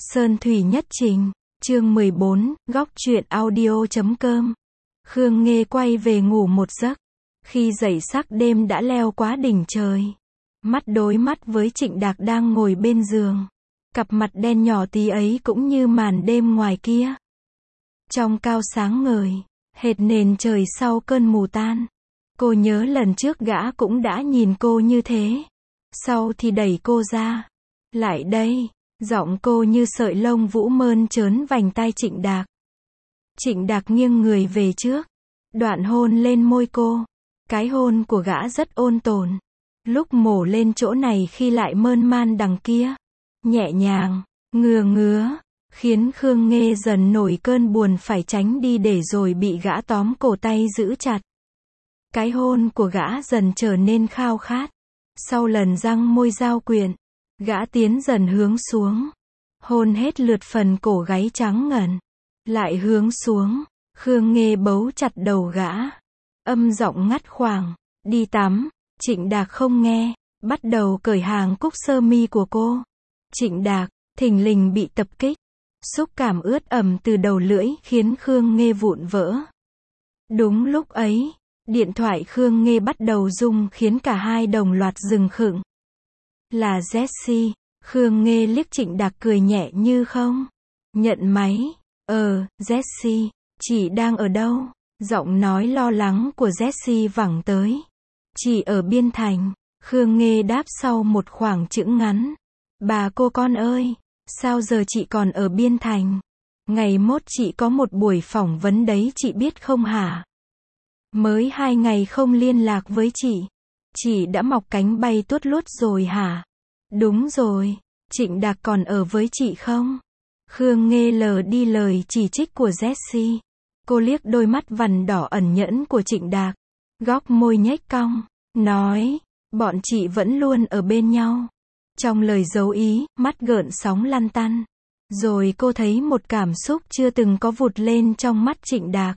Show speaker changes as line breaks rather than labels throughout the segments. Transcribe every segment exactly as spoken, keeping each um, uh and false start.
Sơn Thủy Nhất Trình, chương mười bốn, góc truyện audio chấm com. Khương Nghê quay về ngủ một giấc. Khi dậy sắc đêm đã leo quá đỉnh trời. Mắt đối mắt với Trịnh Đạc đang ngồi bên giường. Cặp mặt đen nhỏ tí ấy cũng như màn đêm ngoài kia. Trong cao sáng ngời, hệt nền trời sau cơn mù tan. Cô nhớ lần trước gã cũng đã nhìn cô như thế. Sau thì đẩy cô ra. Lại đây. Giọng cô như sợi lông vũ mơn trớn vành tai Trịnh Đạc. Trịnh Đạc nghiêng người về trước. Đoạn hôn lên môi cô. Cái hôn của gã rất ôn tồn. Lúc mổ lên chỗ này khi lại mơn man đằng kia. Nhẹ nhàng, ngừa ngứa. Khiến Khương Nghê dần nổi cơn buồn phải tránh đi để rồi bị gã tóm cổ tay giữ chặt. Cái hôn của gã dần trở nên khao khát. Sau lần răng môi giao quyện, gã tiến dần hướng xuống. Hôn hết lượt phần cổ gáy trắng ngần. Lại hướng xuống. Khương Nghê bấu chặt đầu gã. Âm giọng ngắt khoảng. Đi tắm. Trịnh Đạc không nghe. Bắt đầu cởi hàng cúc sơ mi của cô. Trịnh Đạc, thình lình bị tập kích. Xúc cảm ướt ẩm từ đầu lưỡi khiến Khương Nghê vụn vỡ. Đúng lúc ấy, điện thoại Khương Nghê bắt đầu rung khiến cả hai đồng loạt dừng khựng. Là Jessie. Khương Nghê liếc Trịnh Đạc cười nhẹ như không. Nhận máy. Ờ, Jessie, chị đang ở đâu? Giọng nói lo lắng của Jessie vẳng tới. Chị ở Biên Thành. Khương Nghê đáp sau một khoảng chững ngắn. Bà cô con ơi, sao giờ chị còn ở Biên Thành? Ngày mốt chị có một buổi phỏng vấn đấy chị biết không hả? Mới hai ngày không liên lạc với chị. Chị đã mọc cánh bay tuốt lút rồi hả? Đúng rồi. Trịnh Đạc còn ở với chị không? Khương Nghê lờ đi lời chỉ trích của Jessie. Cô liếc đôi mắt vằn đỏ ẩn nhẫn của Trịnh Đạc. Góc môi nhếch cong. Nói, bọn chị vẫn luôn ở bên nhau. Trong lời giấu ý, mắt gợn sóng lăn tăn. Rồi cô thấy một cảm xúc chưa từng có vụt lên trong mắt Trịnh Đạc.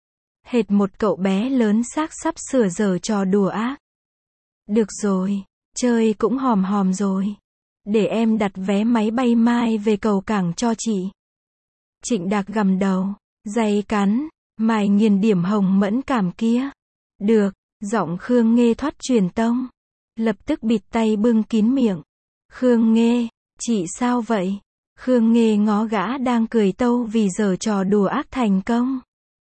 Hệt một cậu bé lớn xác sắp sửa giở trò đùa ác. Được rồi, chơi cũng hòm hòm rồi. Để em đặt vé máy bay mai về cầu cảng cho chị. Trịnh Đạc gầm đầu, day cắn, mài nghiền điểm hồng mẫn cảm kia. Được, giọng Khương Nghê thoát truyền tông. Lập tức bịt tay bưng kín miệng. Khương Nghê, chị sao vậy? Khương Nghê ngó gã đang cười tâu vì giở trò đùa ác thành công.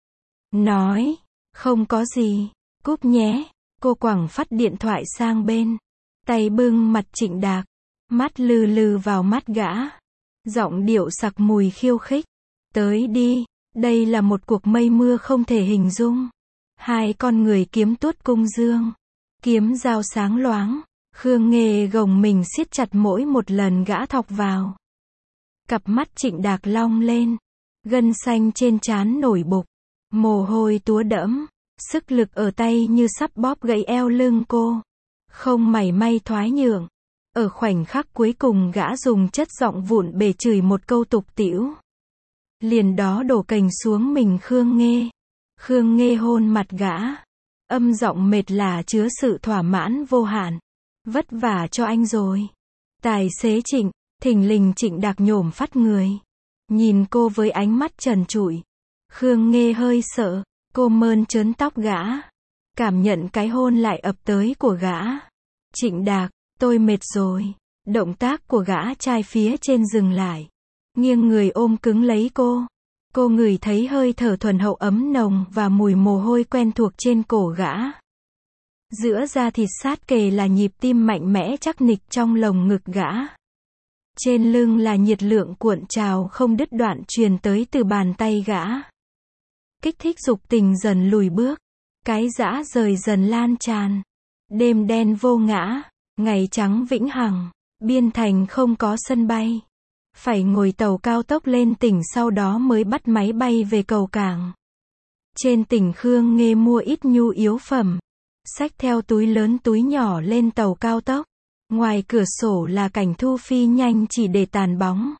Nói, không có gì, cúp nhé. Cô quẳng phắt điện thoại sang bên. Tay bưng mặt Trịnh Đạc. Mắt lừ lừ vào mắt gã. Giọng điệu sặc mùi khiêu khích. Tới đi, đây là một cuộc mây mưa không thể hình dung. Hai con người kiếm tuốt cung dương. Kiếm dao sáng loáng. Khương Nghê gồng mình siết chặt mỗi một lần gã thọc vào. Cặp mắt Trịnh Đạc long lên. Gân xanh trên trán nổi bục. Mồ hôi túa đẫm. Sức lực ở tay như sắp bóp gãy eo lưng cô. Không mảy may thoái nhượng. Ở khoảnh khắc cuối cùng gã dùng chất giọng vụn bề chửi một câu tục tĩu. Liền đó đổ cành xuống mình Khương Nghê. Khương Nghê hôn mặt gã. Âm giọng mệt lả chứa sự thỏa mãn vô hạn. Vất vả cho anh rồi. Tài xế Trịnh, thình lình Trịnh Đạc nhổm phát người. Nhìn cô với ánh mắt trần trụi. Khương Nghê hơi sợ. Cô mơn trớn tóc gã. Cảm nhận cái hôn lại ập tới của gã. Trịnh Đạc, tôi mệt rồi. Động tác của gã trai phía trên dừng lại. Nghiêng người ôm cứng lấy cô. Cô ngửi thấy hơi thở thuần hậu ấm nồng và mùi mồ hôi quen thuộc trên cổ gã. Giữa da thịt sát kề là nhịp tim mạnh mẽ chắc nịch trong lồng ngực gã. Trên lưng là nhiệt lượng cuộn trào không đứt đoạn truyền tới từ bàn tay gã. Kích thích dục tình dần lùi bước. Cái dã rời dần lan tràn. Đêm đen vô ngã. Ngày trắng vĩnh hằng. Biên Thành không có sân bay. Phải ngồi tàu cao tốc lên tỉnh sau đó mới bắt máy bay về cầu cảng. Trên tỉnh Khương Nghê mua ít nhu yếu phẩm. Xách theo túi lớn túi nhỏ lên tàu cao tốc. Ngoài cửa sổ là cảnh thu phi nhanh chỉ để tàn bóng.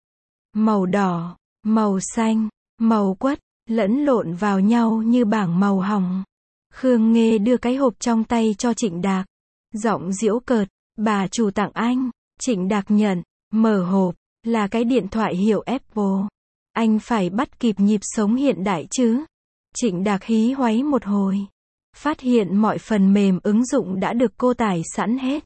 Màu đỏ, màu xanh, màu quất, lẫn lộn vào nhau như bảng màu hồng. Khương Nghê đưa cái hộp trong tay cho Trịnh Đạc. Giọng giễu cợt, bà chủ tặng anh. Trịnh Đạc nhận, mở hộp, Là cái điện thoại hiệu Apple. Anh phải bắt kịp nhịp sống hiện đại chứ. Trịnh Đạc hí hoáy một hồi. Phát hiện mọi phần mềm ứng dụng đã được cô tải sẵn hết.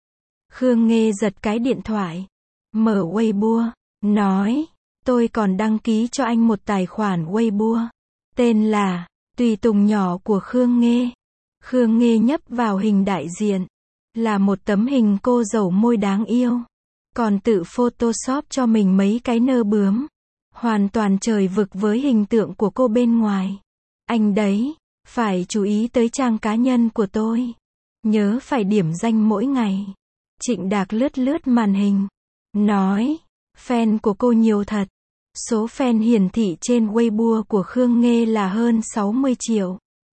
Khương Nghê giật cái điện thoại. Mở Weibo. Nói. Tôi còn đăng ký cho anh một tài khoản Weibo. Tên là Tùy Tùng Nhỏ của Khương Nghê. Khương Nghê nhấp vào hình đại diện. Là một tấm hình cô dầu môi đáng yêu. Còn tự photoshop cho mình mấy cái nơ bướm. Hoàn toàn trời vực với hình tượng của cô bên ngoài. Anh đấy, phải chú ý tới trang cá nhân của tôi. Nhớ phải điểm danh mỗi ngày. Trịnh Đạc lướt lướt màn hình. Nói, fan của cô nhiều thật. Số fan hiển thị trên Weibo của Khương Nghê là hơn sáu mươi triệu.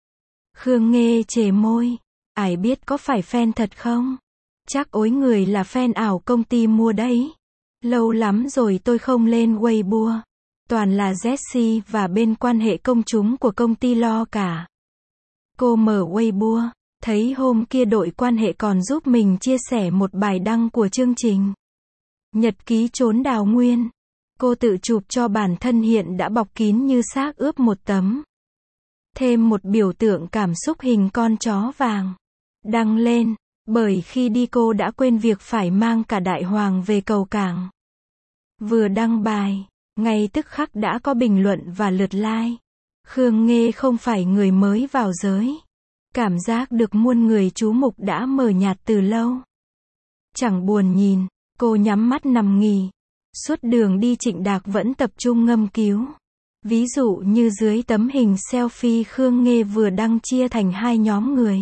Khương Nghê chề môi. Ai biết có phải fan thật không? Chắc ối người là fan ảo công ty mua đấy. Lâu lắm rồi tôi không lên Weibo. Toàn là Jessie và bên quan hệ công chúng của công ty lo cả. Cô mở Weibo, thấy hôm kia đội quan hệ còn giúp mình chia sẻ một bài đăng của chương trình Nhật ký trốn đào nguyên. Cô tự chụp cho bản thân hiện đã bọc kín như xác ướp một tấm. Thêm một biểu tượng cảm xúc hình con chó vàng. Đăng lên, bởi khi đi cô đã quên việc phải mang cả đại hoàng về cầu cảng. Vừa đăng bài, ngay tức khắc đã có bình luận và lượt like. Khương Nghê không phải người mới vào giới. Cảm giác được muôn người chú mục đã mờ nhạt từ lâu. Chẳng buồn nhìn, cô nhắm mắt nằm nghỉ. Suốt đường đi Trịnh Đạc vẫn tập trung ngâm cứu. Ví dụ như dưới tấm hình selfie Khương Nghê vừa đăng chia thành hai nhóm người.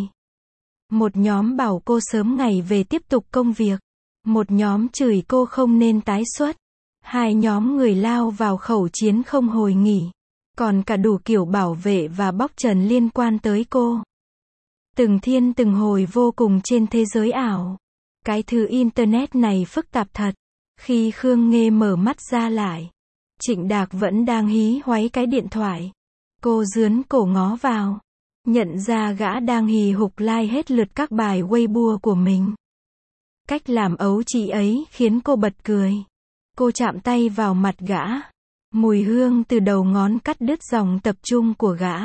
Một nhóm bảo cô sớm ngày về tiếp tục công việc. Một nhóm chửi cô không nên tái xuất. Hai nhóm người lao vào khẩu chiến không hồi nghỉ. Còn cả đủ kiểu bảo vệ và bóc trần liên quan tới cô. Từng thiên từng hồi vô cùng trên thế giới ảo. Cái thứ internet này phức tạp thật. Khi Khương Nghê mở mắt ra lại, Trịnh Đạc vẫn đang hí hoáy cái điện thoại. Cô dướn cổ ngó vào. Nhận ra gã đang hì hục like hết lượt các bài Weibo của mình. Cách làm ấu trĩ ấy khiến cô bật cười. Cô chạm tay vào mặt gã. Mùi hương từ đầu ngón cắt đứt dòng tập trung của gã.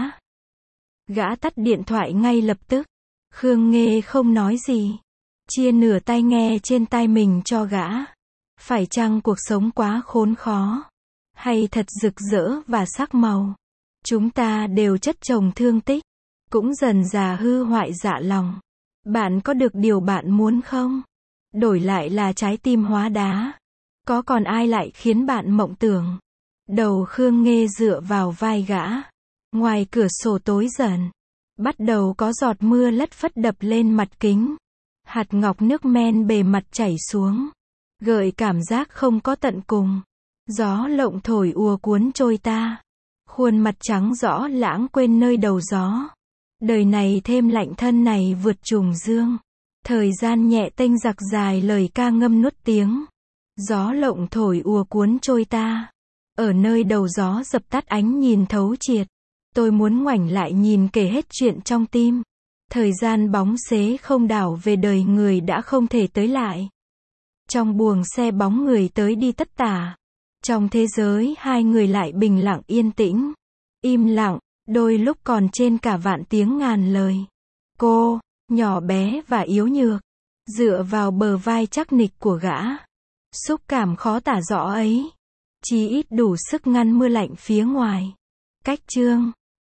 Gã tắt điện thoại ngay lập tức. Khương Nghê không nói gì. Chia nửa tai nghe trên tai mình cho gã. Phải chăng cuộc sống quá khốn khó? Hay thật rực rỡ và sắc màu? Chúng ta đều chất chồng thương tích. Cũng dần dà hư hoại dạ lòng. Bạn có được điều bạn muốn không? Đổi lại là trái tim hóa đá. Có còn ai lại khiến bạn mộng tưởng? Đầu Khương Nghê dựa vào vai gã. Ngoài cửa sổ tối dần. Bắt đầu có giọt mưa lất phất đập lên mặt kính. Hạt ngọc nước men bề mặt chảy xuống. Gợi cảm giác không có tận cùng. Gió lộng thổi ùa cuốn trôi ta. Khuôn mặt trắng rõ lãng quên nơi đầu gió. Đời này thêm lạnh thân này vượt trùng dương. Thời gian nhẹ tênh giặc dài lời ca ngâm nuốt tiếng. Gió lộng thổi ùa cuốn trôi ta. Ở nơi đầu gió dập tắt ánh nhìn thấu triệt. Tôi muốn ngoảnh lại nhìn kể hết chuyện trong tim. Thời gian bóng xế không đảo về đời người đã không thể tới lại. Trong buồng xe bóng người tới đi tất tả. Trong thế giới hai người lại bình lặng yên tĩnh. Im lặng, đôi lúc còn trên cả vạn tiếng ngàn lời. Cô, nhỏ bé và yếu nhược, dựa vào bờ vai chắc nịch của gã. Xúc cảm khó tả rõ ấy. Chí ít đủ sức ngăn mưa lạnh phía ngoài. Cách chương